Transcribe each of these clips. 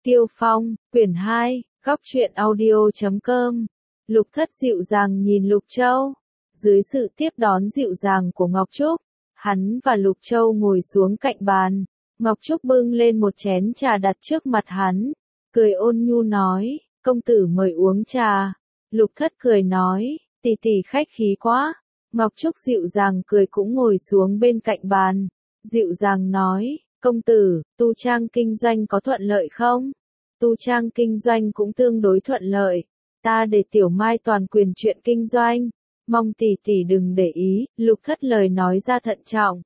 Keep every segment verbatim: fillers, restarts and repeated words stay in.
Kiêu Phong, quyển hai, góc truyện audio chấm com. Lục Thất dịu dàng nhìn Lục Châu. Dưới sự tiếp đón dịu dàng của Ngọc Trúc, hắn và Lục Châu ngồi xuống cạnh bàn. Ngọc Trúc bưng lên một chén trà đặt trước mặt hắn, cười ôn nhu nói, công tử mời uống trà. Lục Thất cười nói, tỷ tỷ khách khí quá. Ngọc Trúc dịu dàng cười cũng ngồi xuống bên cạnh bàn, dịu dàng nói, công tử, tu trang kinh doanh có thuận lợi không? Tu trang kinh doanh cũng tương đối thuận lợi, ta để Tiểu Mai toàn quyền chuyện kinh doanh, mong tỷ tỷ đừng để ý. Lục Thất lời nói ra thận trọng.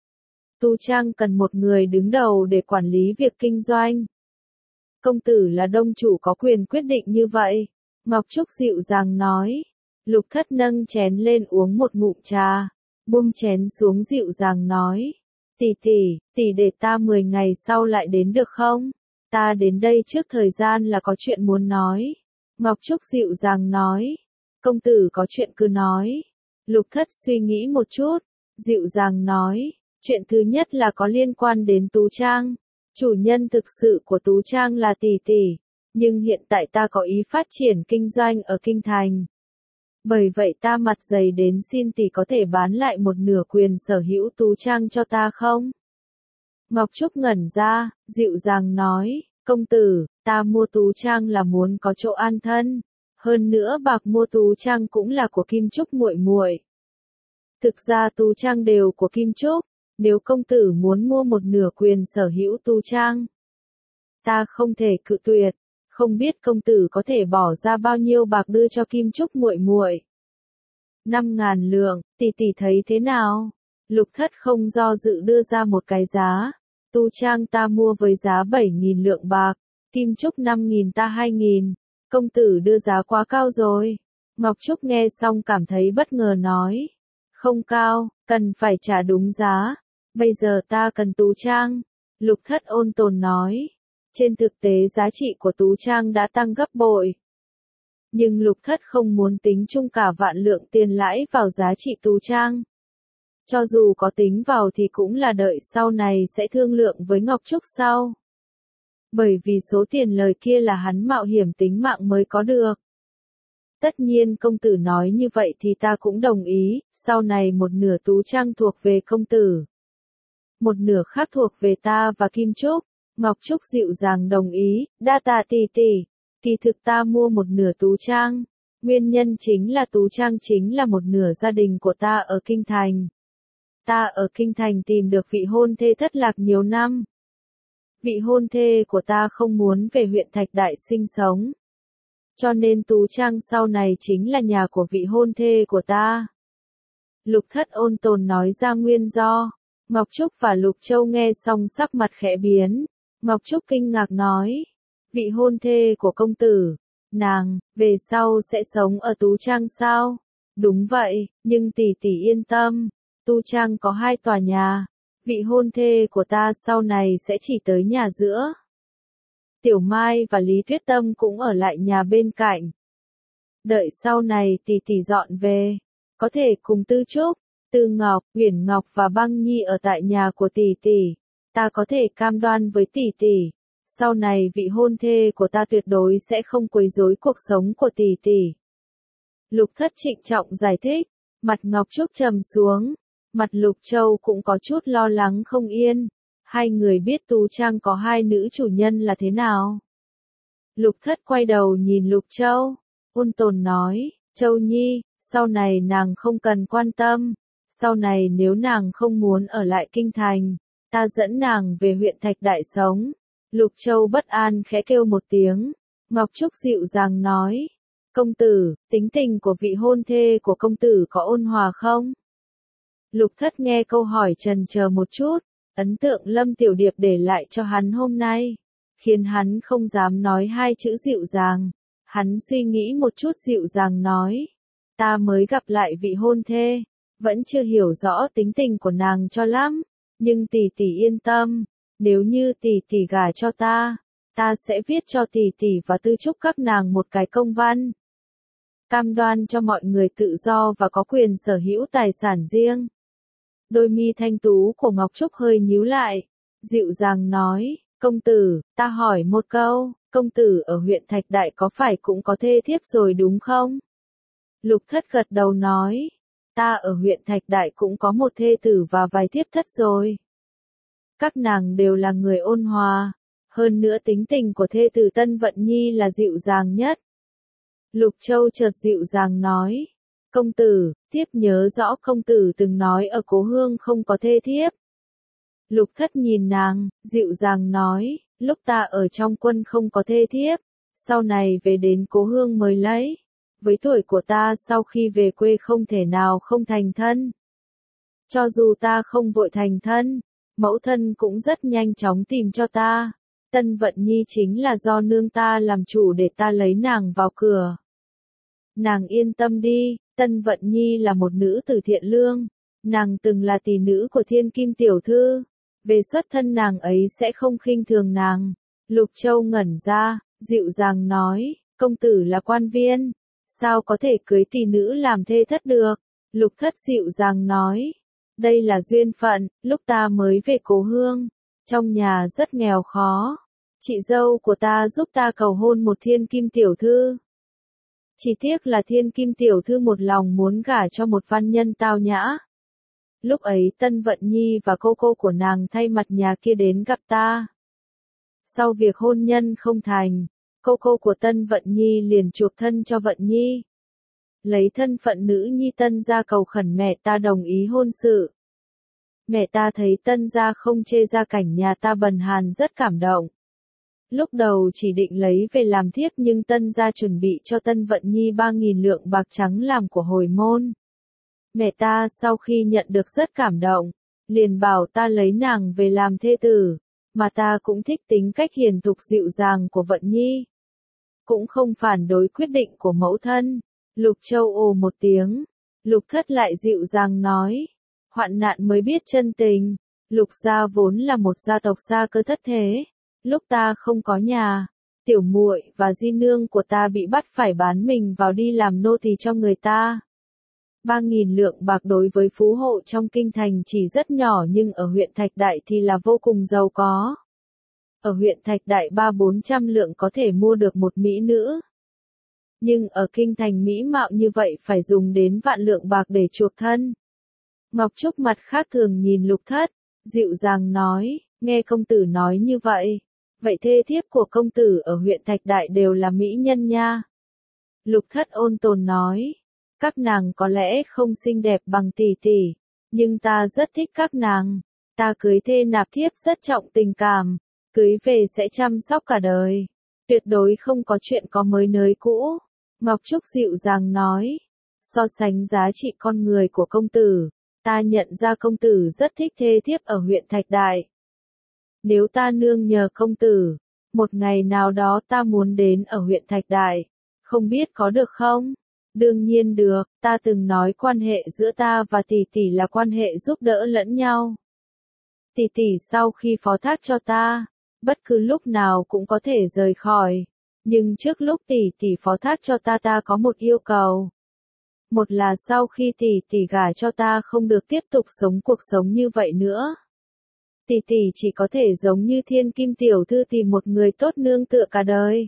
Tu trang cần một người đứng đầu để quản lý việc kinh doanh. Công tử là đông chủ có quyền quyết định như vậy. Ngọc Trúc dịu dàng nói. Lục Thất nâng chén lên uống một ngụm trà, buông chén xuống dịu dàng nói. Tỷ tỷ, tỷ để ta mười ngày sau lại đến được không? Ta đến đây trước thời gian là có chuyện muốn nói. Ngọc Trúc dịu dàng nói. Công tử có chuyện cứ nói. Lục Thất suy nghĩ một chút, dịu dàng nói. Chuyện thứ nhất là có liên quan đến Tú Trang. Chủ nhân thực sự của Tú Trang là tỷ tỷ, nhưng hiện tại ta có ý phát triển kinh doanh ở Kinh Thành. Bởi vậy ta mặt dày đến xin tỷ có thể bán lại một nửa quyền sở hữu Tú Trang cho ta không? Ngọc Trúc ngẩn ra, dịu dàng nói, công tử, ta mua Tú Trang là muốn có chỗ an thân, hơn nữa bạc mua Tú Trang cũng là của Kim Trúc muội muội. Thực ra Tú Trang đều của Kim Trúc, nếu công tử muốn mua một nửa quyền sở hữu Tú Trang, ta không thể cự tuyệt. Không biết công tử có thể bỏ ra bao nhiêu bạc đưa cho Kim Trúc muội muội? Năm ngàn lượng, tỷ tỷ thấy thế nào? Lục Thất không do dự đưa ra một cái giá. Tu Trang ta mua với giá bảy nghìn lượng bạc, Kim Trúc năm nghìn ta hai nghìn. Công tử đưa giá quá cao rồi. Ngọc Trúc nghe xong cảm thấy bất ngờ nói. Không cao, cần phải trả đúng giá. Bây giờ ta cần Tú Trang. Lục Thất ôn tồn nói. Trên thực tế giá trị của Tú Trang đã tăng gấp bội. Nhưng Lục Thất không muốn tính chung cả vạn lượng tiền lãi vào giá trị Tú Trang. Cho dù có tính vào thì cũng là đợi sau này sẽ thương lượng với Ngọc Trúc sau. Bởi vì số tiền lời kia là hắn mạo hiểm tính mạng mới có được. Tất nhiên công tử nói như vậy thì ta cũng đồng ý, sau này một nửa Tú Trang thuộc về công tử. Một nửa khác thuộc về ta và Kim Trúc. Ngọc Trúc dịu dàng đồng ý, đa tạ tỷ tỷ. Kỳ thực ta mua một nửa Tú Trang. Nguyên nhân chính là Tú Trang chính là một nửa gia đình của ta ở Kinh Thành. Ta ở Kinh Thành tìm được vị hôn thê thất lạc nhiều năm. Vị hôn thê của ta không muốn về huyện Thạch Đại sinh sống. Cho nên Tú Trang sau này chính là nhà của vị hôn thê của ta. Lục Thất ôn tồn nói ra nguyên do. Ngọc Trúc và Lục Châu nghe xong sắc mặt khẽ biến. Ngọc Trúc kinh ngạc nói. Vị hôn thê của công tử, nàng, về sau sẽ sống ở Tú Trang sao? Đúng vậy, nhưng tỷ tỷ yên tâm. Tú Trang có hai tòa nhà. Vị hôn thê của ta sau này sẽ chỉ tới nhà giữa. Tiểu Mai và Lý Tuyết Tâm cũng ở lại nhà bên cạnh. Đợi sau này tỷ tỷ dọn về, có thể cùng Tư Trúc, Tư Ngọc, Uyển Ngọc và Băng Nhi ở tại nhà của tỷ tỷ. Ta có thể cam đoan với tỷ tỷ, sau này vị hôn thê của ta tuyệt đối sẽ không quấy rối cuộc sống của tỷ tỷ. Lục Thất trịnh trọng giải thích, mặt Ngọc Trúc trầm xuống, mặt Lục Châu cũng có chút lo lắng không yên. Hai người biết Tú Trang có hai nữ chủ nhân là thế nào. Lục Thất quay đầu nhìn Lục Châu, ôn tồn nói, Châu Nhi, sau này nàng không cần quan tâm, sau này nếu nàng không muốn ở lại Kinh Thành, ta dẫn nàng về huyện Thạch Đại sống. Lục Châu bất an khẽ kêu một tiếng. Ngọc Trúc dịu dàng nói. Công tử, tính tình của vị hôn thê của công tử có ôn hòa không? Lục Thất nghe câu hỏi chần chờ một chút. Ấn tượng Lâm Tiểu Điệp để lại cho hắn hôm nay, khiến hắn không dám nói hai chữ dịu dàng. Hắn suy nghĩ một chút dịu dàng nói. Ta mới gặp lại vị hôn thê, vẫn chưa hiểu rõ tính tình của nàng cho lắm. Nhưng tỷ tỷ yên tâm, nếu như tỷ tỷ gả cho ta, ta sẽ viết cho tỷ tỷ và Tư Trúc các nàng một cái công văn. Cam đoan cho mọi người tự do và có quyền sở hữu tài sản riêng. Đôi mi thanh tú của Ngọc Trúc hơi nhíu lại, dịu dàng nói, Công tử, ta hỏi một câu, công tử ở huyện Thạch Đại có phải cũng có thê thiếp rồi đúng không? Lục thất gật đầu nói, ta ở huyện Thạch Đại cũng có một thê tử và vài thiếp thất rồi. Các nàng đều là người ôn hòa, hơn nữa tính tình của thê tử Tân Vận Nhi là dịu dàng nhất. Lục Châu chợt dịu dàng nói, công tử, thiếp nhớ rõ công tử từng nói ở cố hương không có thê thiếp. Lục thất nhìn nàng, dịu dàng nói, lúc ta ở trong quân không có thê thiếp, sau này về đến cố hương mới lấy. Với tuổi của ta sau khi về quê không thể nào không thành thân. Cho dù ta không vội thành thân, mẫu thân cũng rất nhanh chóng tìm cho ta. Tân Vận Nhi chính là do nương ta làm chủ để ta lấy nàng vào cửa. Nàng yên tâm đi, Tân Vận Nhi là một nữ tử thiện lương, nàng từng là tỷ nữ của Thiên Kim tiểu thư, về xuất thân nàng ấy sẽ không khinh thường nàng. Lục Châu ngẩn ra, dịu dàng nói, công tử là quan viên, sao có thể cưới tỷ nữ làm thê thất được? Lục thất dịu dàng nói, đây là duyên phận, lúc ta mới về cố hương, trong nhà rất nghèo khó, chị dâu của ta giúp ta cầu hôn một Thiên Kim tiểu thư. Chỉ tiếc là Thiên Kim tiểu thư một lòng muốn gả cho một văn nhân tao nhã. Lúc ấy Tân Vận Nhi và cô cô của nàng thay mặt nhà kia đến gặp ta. Sau việc hôn nhân không thành, cô cô của Tân Vận Nhi liền chuộc thân cho Vận Nhi. Lấy thân phận nữ nhi Tân gia cầu khẩn mẹ ta đồng ý hôn sự. Mẹ ta thấy Tân gia không chê gia cảnh nhà ta bần hàn rất cảm động. Lúc đầu chỉ định lấy về làm thiếp nhưng Tân gia chuẩn bị cho Tân Vận Nhi ba nghìn lượng bạc trắng làm của hồi môn. Mẹ ta sau khi nhận được rất cảm động, liền bảo ta lấy nàng về làm thê tử, mà ta cũng thích tính cách hiền thục dịu dàng của Vận Nhi. Cũng không phản đối quyết định của mẫu thân. Lục Châu ồ một tiếng, Lục thất lại dịu dàng nói, hoạn nạn mới biết chân tình, Lục gia vốn là một gia tộc xa cơ thất thế, lúc ta không có nhà, tiểu muội và di nương của ta bị bắt phải bán mình vào đi làm nô tỳ cho người ta. Ba nghìn lượng bạc đối với phú hộ trong kinh thành chỉ rất nhỏ nhưng ở huyện Thạch Đại thì là vô cùng giàu có. Ở huyện Thạch Đại ba bốn trăm lượng có thể mua được một mỹ nữ. Nhưng ở kinh thành mỹ mạo như vậy phải dùng đến vạn lượng bạc để chuộc thân. Ngọc Trúc mặt khác thường nhìn Lục thất, dịu dàng nói, nghe công tử nói như vậy. Vậy thê thiếp của công tử ở huyện Thạch Đại đều là mỹ nhân nha. Lục thất ôn tồn nói, các nàng có lẽ không xinh đẹp bằng tỷ tỷ, nhưng ta rất thích các nàng. Ta cưới thê nạp thiếp rất trọng tình cảm, cưới về sẽ chăm sóc cả đời. Tuyệt đối không có chuyện có mới nới cũ. Ngọc Trúc dịu dàng nói, so sánh giá trị con người của công tử, ta nhận ra công tử rất thích thê thiếp ở huyện Thạch Đại. Nếu ta nương nhờ công tử, một ngày nào đó ta muốn đến ở huyện Thạch Đại, không biết có được không? Đương nhiên được, ta từng nói quan hệ giữa ta và tỷ tỷ là quan hệ giúp đỡ lẫn nhau. Tỷ tỷ sau khi phó thác cho ta, bất cứ lúc nào cũng có thể rời khỏi. Nhưng trước lúc tỷ tỷ phó thác cho ta ta có một yêu cầu. Một là sau khi tỷ tỷ gả cho ta không được tiếp tục sống cuộc sống như vậy nữa. Tỷ tỷ chỉ có thể giống như Thiên Kim tiểu thư tìm một người tốt nương tựa cả đời.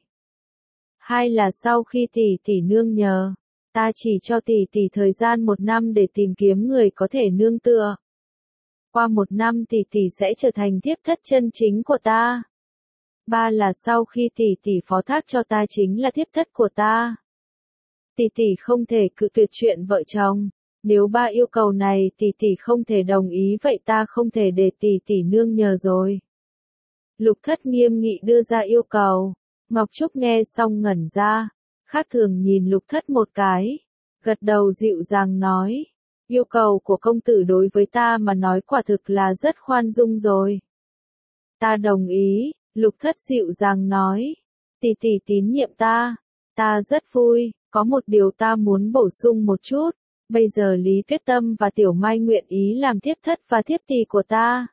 Hai là sau khi tỷ tỷ nương nhờ, ta chỉ cho tỷ tỷ thời gian một năm để tìm kiếm người có thể nương tựa. Qua một năm tỷ tỷ sẽ trở thành thiếp thất chân chính của ta. Ba là sau khi tỷ tỷ phó thác cho ta chính là thiếp thất của ta. Tỷ tỷ không thể cự tuyệt chuyện vợ chồng. Nếu ba yêu cầu này tỷ tỷ không thể đồng ý vậy ta không thể để tỷ tỷ nương nhờ rồi. Lục thất nghiêm nghị đưa ra yêu cầu. Ngọc Trúc nghe xong ngẩn ra. Khác thường nhìn Lục thất một cái. Gật đầu dịu dàng nói. Yêu cầu của công tử đối với ta mà nói quả thực là rất khoan dung rồi. Ta đồng ý. Lục thất dịu dàng nói, tỷ tỷ tín nhiệm ta, ta rất vui, có một điều ta muốn bổ sung một chút, bây giờ Lý Tuyết Tâm và Tiểu Mai nguyện ý làm thiếp thất và thiếp tỷ của ta.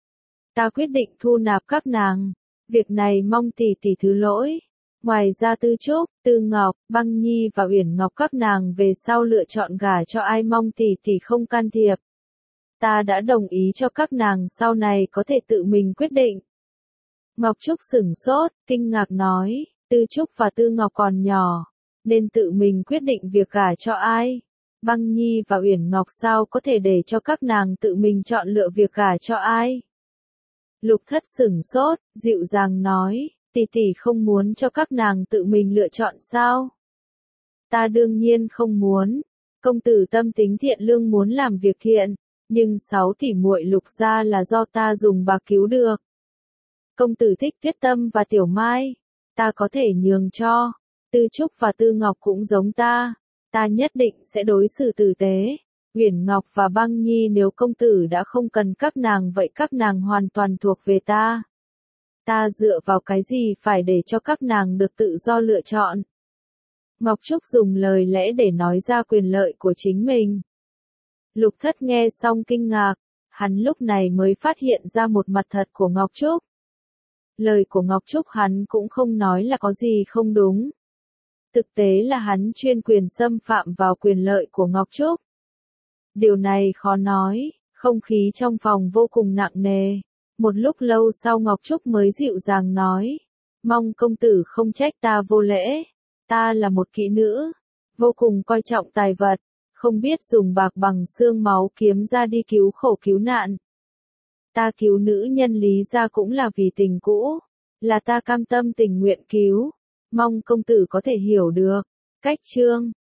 Ta quyết định thu nạp các nàng, việc này mong tỷ tỷ thứ lỗi. Ngoài ra Tư Trúc, Tư Ngọc, Băng Nhi và Uyển Ngọc các nàng về sau lựa chọn gả cho ai mong tỷ tỷ không can thiệp. Ta đã đồng ý cho các nàng sau này có thể tự mình quyết định. Ngọc Trúc sửng sốt, kinh ngạc nói, Tư Trúc và Tư Ngọc còn nhỏ, nên tự mình quyết định việc gả cho ai. Băng Nhi và Uyển Ngọc sao có thể để cho các nàng tự mình chọn lựa việc gả cho ai? Lục Thất sửng sốt, dịu dàng nói, tỷ tỷ không muốn cho các nàng tự mình lựa chọn sao? Ta đương nhiên không muốn. Công tử tâm tính thiện lương muốn làm việc thiện, nhưng sáu tỷ muội Lục gia là do ta dùng bạc cứu được. Công tử thích Tuyết Tâm và Tiểu Mai, ta có thể nhường cho. Tư Trúc và Tư Ngọc cũng giống ta, ta nhất định sẽ đối xử tử tế. Uyển Ngọc và Băng Nhi nếu công tử đã không cần các nàng vậy các nàng hoàn toàn thuộc về ta. Ta dựa vào cái gì phải để cho các nàng được tự do lựa chọn. Ngọc Trúc dùng lời lẽ để nói ra quyền lợi của chính mình. Lục Thất nghe xong kinh ngạc, hắn lúc này mới phát hiện ra một mặt thật của Ngọc Trúc. Lời của Ngọc Trúc hắn cũng không nói là có gì không đúng. Thực tế là hắn chuyên quyền xâm phạm vào quyền lợi của Ngọc Trúc. Điều này khó nói, không khí trong phòng vô cùng nặng nề. Một lúc lâu sau Ngọc Trúc mới dịu dàng nói, mong công tử không trách ta vô lễ. Ta là một kỹ nữ, vô cùng coi trọng tài vật, không biết dùng bạc bằng xương máu kiếm ra đi cứu khổ cứu nạn. Ta cứu nữ nhân Lý gia cũng là vì tình cũ, là ta cam tâm tình nguyện cứu, mong công tử có thể hiểu được. Cách chương